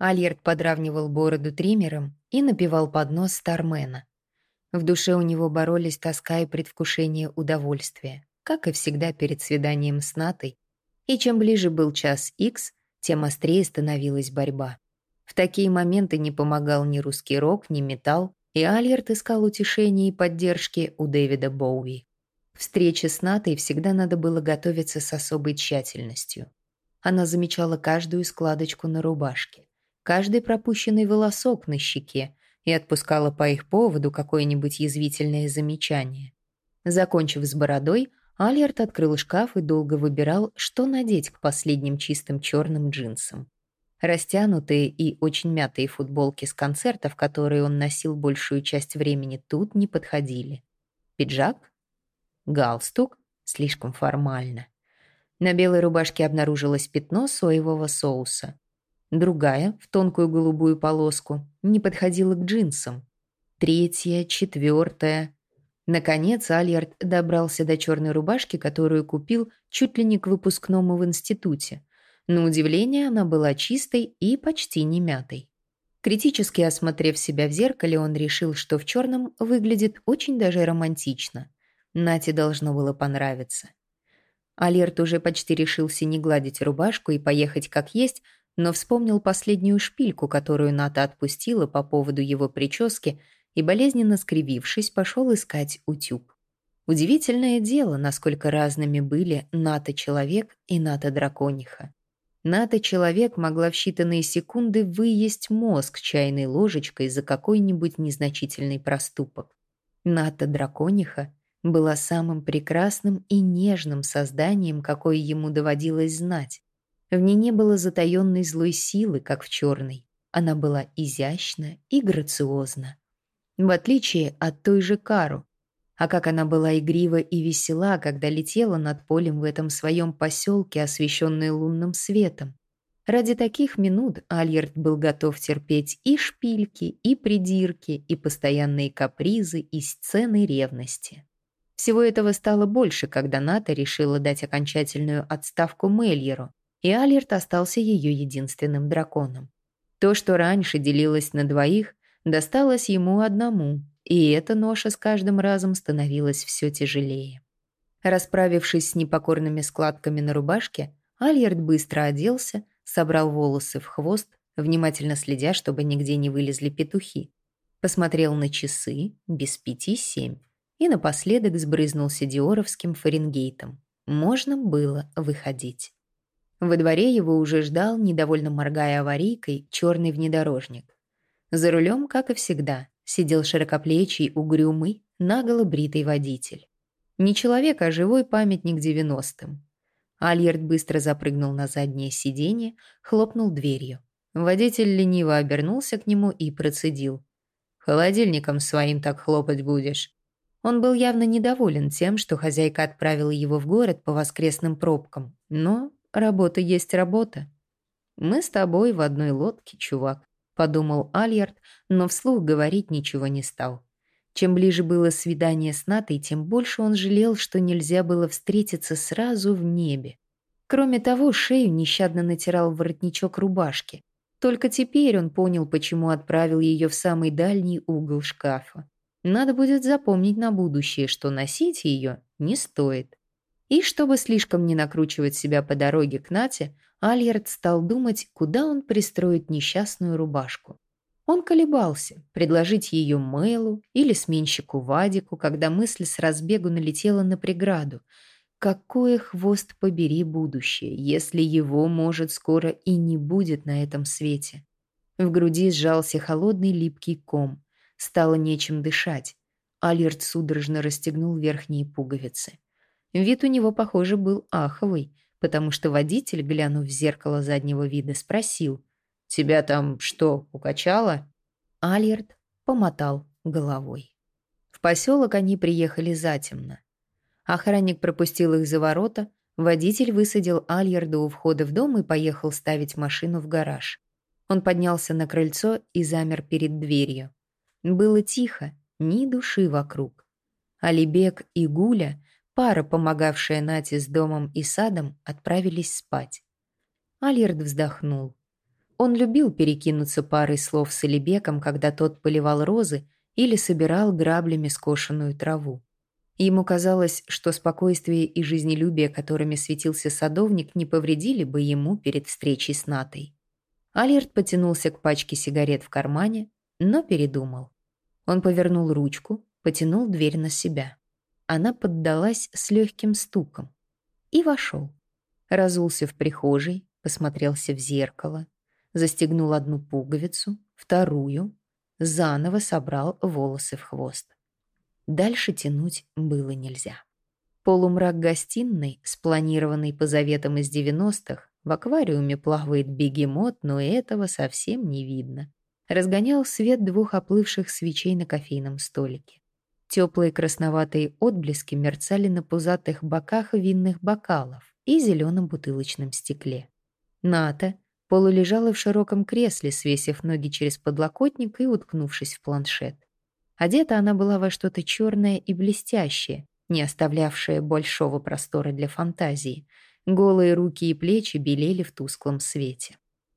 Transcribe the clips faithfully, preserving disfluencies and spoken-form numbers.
Альерт подравнивал бороду триммером и напевал под нос Стармена. В душе у него боролись тоска и предвкушение удовольствия, как и всегда перед свиданием с Натой, и чем ближе был час икс, тем острее становилась борьба. В такие моменты не помогал ни русский рок, ни металл, и Альерт искал утешения и поддержки у Дэвида Боуи. Встрече с Натой всегда надо было готовиться с особой тщательностью. Она замечала каждую складочку на рубашке, каждый пропущенный волосок на щеке и отпускала по их поводу какое-нибудь язвительное замечание. Закончив с бородой, Альерт открыл шкаф и долго выбирал, что надеть к последним чистым черным джинсам. Растянутые и очень мятые футболки с концертов, которые он носил большую часть времени, тут не подходили. Пиджак? Галстук? Слишком формально. На белой рубашке обнаружилось пятно соевого соуса. Другая, в тонкую голубую полоску, не подходила к джинсам. Третья, четвертая. Наконец Альерт добрался до черной рубашки, которую купил чуть ли не к выпускному в институте. На удивление, она была чистой и почти не мятой. Критически осмотрев себя в зеркале, он решил, что в черном выглядит очень даже романтично. Нате должно было понравиться. Альерт уже почти решился не гладить рубашку и поехать как есть, но вспомнил последнюю шпильку, которую Ната отпустила по поводу его прически, и, болезненно скривившись, пошел искать утюг. Удивительное дело, насколько разными были Ната-человек и Ната-дракониха. Ната-человек могла в считанные секунды выесть мозг чайной ложечкой за какой-нибудь незначительный проступок. Ната-дракониха была самым прекрасным и нежным созданием, какое ему доводилось знать. В ней не было затаенной злой силы, как в черной. Она была изящна и грациозна. В отличие от той же Кару. А как она была игрива и весела, когда летела над полем в этом своем поселке, освещенной лунным светом. Ради таких минут Альерт был готов терпеть и шпильки, и придирки, и постоянные капризы, и сцены ревности. Всего этого стало больше, когда Ната решила дать окончательную отставку Мельеру, и Альерт остался ее единственным драконом. То, что раньше делилось на двоих, досталось ему одному, и эта ноша с каждым разом становилась все тяжелее. Расправившись с непокорными складками на рубашке, Альерт быстро оделся, собрал волосы в хвост, внимательно следя, чтобы нигде не вылезли петухи. Посмотрел на часы, без пяти семь, и напоследок сбрызнулся диоровским Фаренгейтом. Можно было выходить. Во дворе его уже ждал, недовольно моргая аварийкой, черный внедорожник. За рулем, как и всегда, сидел широкоплечий, угрюмый, наголо бритый водитель. Не человек, а живой памятник девяностым. Альерт быстро запрыгнул на заднее сиденье, хлопнул дверью. Водитель лениво обернулся к нему и процедил: «Холодильником своим так хлопать будешь». Он был явно недоволен тем, что хозяйка отправила его в город по воскресным пробкам. Но работа есть работа. «Мы с тобой в одной лодке, чувак», — подумал Альерт, но вслух говорить ничего не стал. Чем ближе было свидание с Натой, тем больше он жалел, что нельзя было встретиться сразу в небе. Кроме того, шею нещадно натирал воротничок рубашки. Только теперь он понял, почему отправил ее в самый дальний угол шкафа. Надо будет запомнить на будущее, что носить ее не стоит. И чтобы слишком не накручивать себя по дороге к Нате, Альерт стал думать, куда он пристроит несчастную рубашку. Он колебался, предложить ее Мэлу или сменщику Вадику, когда мысль с разбегу налетела на преграду. Какое, хвост побери, будущее, если его, может, скоро и не будет на этом свете? В груди сжался холодный липкий ком. Стало нечем дышать. Альерт судорожно расстегнул верхние пуговицы. Вид у него, похоже, был аховый, потому что водитель, глянув в зеркало заднего вида, спросил: «Тебя там что, укачало?» Альерт помотал головой. В поселок они приехали затемно. Охранник пропустил их за ворота, водитель высадил Альерда у входа в дом и поехал ставить машину в гараж. Он поднялся на крыльцо и замер перед дверью. Было тихо, ни души вокруг. Алибек и Гуля, пара, помогавшая Нате с домом и садом, отправились спать. Альерд вздохнул. Он любил перекинуться парой слов с Алибеком, когда тот поливал розы или собирал граблями скошенную траву. Ему казалось, что спокойствие и жизнелюбие, которыми светился садовник, не повредили бы ему перед встречей с Натой. Альерт потянулся к пачке сигарет в кармане, но передумал. Он повернул ручку, потянул дверь на себя. Она поддалась с легким стуком. И вошел. Разулся в прихожей, посмотрелся в зеркало, застегнул одну пуговицу, вторую, заново собрал волосы в хвост. Дальше тянуть было нельзя. Полумрак гостиной, спланированный по заветам из девяностых, в аквариуме плавает бегемот, но этого совсем не видно. Разгонял свет двух оплывших свечей на кофейном столике. Теплые красноватые отблески мерцали на пузатых боках винных бокалов и зеленом бутылочном стекле. Ната полулежала в широком кресле, свесив ноги через подлокотник и уткнувшись в планшет. Одета она была во что-то черное и блестящее, не оставлявшее большого простора для фантазии. Голые руки и плечи белели в тусклом свете.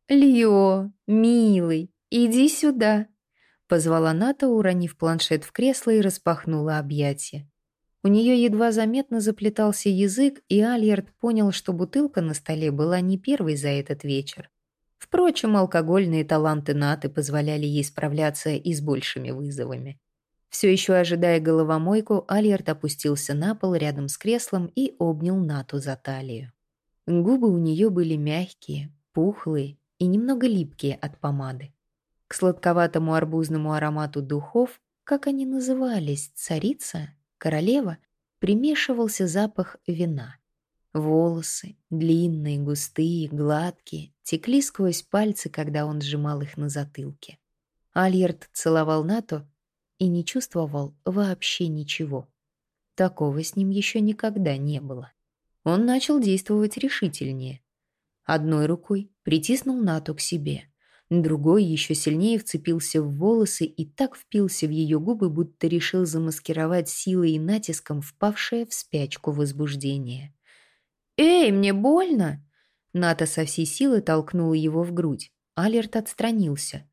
«Лио, милый, иди сюда!» — позвала Ната, уронив планшет в кресло и распахнула объятия. У нее едва заметно заплетался язык, и Альерт понял, что бутылка на столе была не первой за этот вечер. Впрочем, алкогольные таланты Наты позволяли ей справляться и с большими вызовами. Все еще ожидая головомойку, Альерт опустился на пол рядом с креслом и обнял Нату за талию. Губы у нее были мягкие, пухлые и немного липкие от помады. К сладковатому арбузному аромату духов, как они назывались, царица, королева, примешивался запах вина. Волосы, длинные, густые, гладкие, текли сквозь пальцы, когда он сжимал их на затылке. Альерт целовал Нату и не чувствовал вообще ничего. Такого с ним еще никогда не было. Он начал действовать решительнее. Одной рукой притиснул Нату к себе, другой еще сильнее вцепился в волосы и так впился в ее губы, будто решил замаскировать силой и натиском впавшее в спячку возбуждение. «Эй, мне больно!» Ната со всей силы толкнула его в грудь. Альерт отстранился.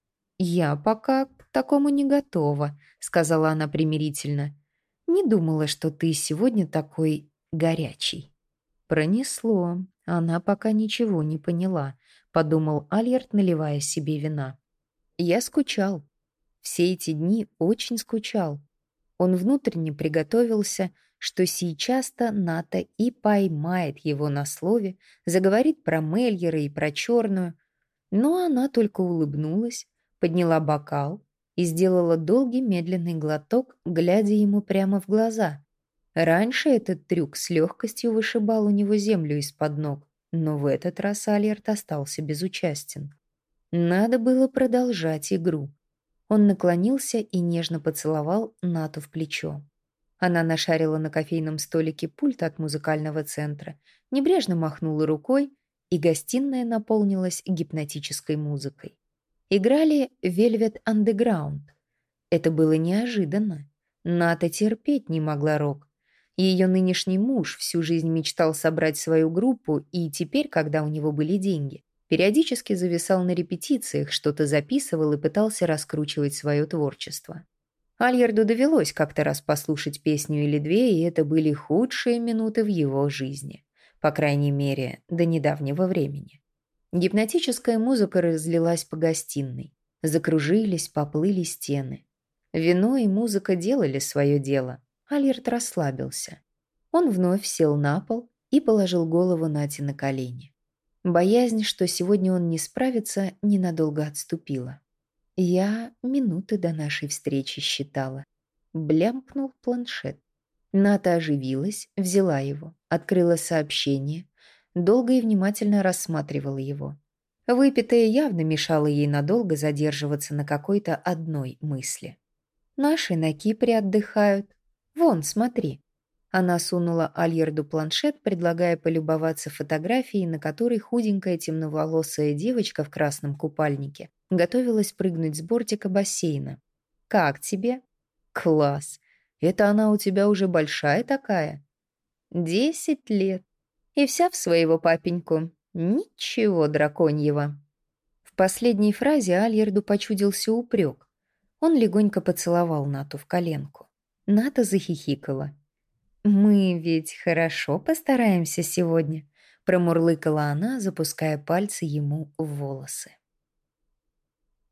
«Я пока к такому не готова», — сказала она примирительно. «Не думала, что ты сегодня такой горячий». Пронесло. Она пока ничего не поняла, подумал Альерт, наливая себе вина. Я скучал. Все эти дни очень скучал. Он внутренне приготовился, что сейчас-то Ната и поймает его на слове, заговорит про Мельера и про черную. Но она только улыбнулась, подняла бокал и сделала долгий медленный глоток, глядя ему прямо в глаза. Раньше этот трюк с легкостью вышибал у него землю из-под ног, но в этот раз Альерт остался безучастен. Надо было продолжать игру. Он наклонился и нежно поцеловал Нату в плечо. Она нашарила на кофейном столике пульт от музыкального центра, небрежно махнула рукой, и гостиная наполнилась гипнотической музыкой. Играли Velvet Underground. Это было неожиданно. Ната терпеть не могла рок. Ее нынешний муж всю жизнь мечтал собрать свою группу, и теперь, когда у него были деньги, периодически зависал на репетициях, что-то записывал и пытался раскручивать свое творчество. Альерду довелось как-то раз послушать песню или две, и это были худшие минуты в его жизни. По крайней мере, до недавнего времени. Гипнотическая музыка разлилась по гостиной. Закружились, поплыли стены. Вино и музыка делали свое дело. Альерт расслабился. Он вновь сел на пол и положил голову Нате на колени. Боязнь, что сегодня он не справится, ненадолго отступила. Я минуты до нашей встречи считала. Блямкнул планшет. Ната оживилась, взяла его, открыла сообщение, долго и внимательно рассматривала его. Выпитое явно мешало ей надолго задерживаться на какой-то одной мысли. «Наши на Кипре отдыхают. Вон, смотри». Она сунула Альерду планшет, предлагая полюбоваться фотографией, на которой худенькая темноволосая девочка в красном купальнике готовилась прыгнуть с бортика бассейна. «Как тебе?» «Класс! Это она у тебя уже большая такая?» «Десять лет. И вся в своего папеньку. Ничего драконьего». В последней фразе Альерду почудился упрек. Он легонько поцеловал Нату в коленку. Ната захихикала. «Мы ведь хорошо постараемся сегодня», — промурлыкала она, запуская пальцы ему в волосы.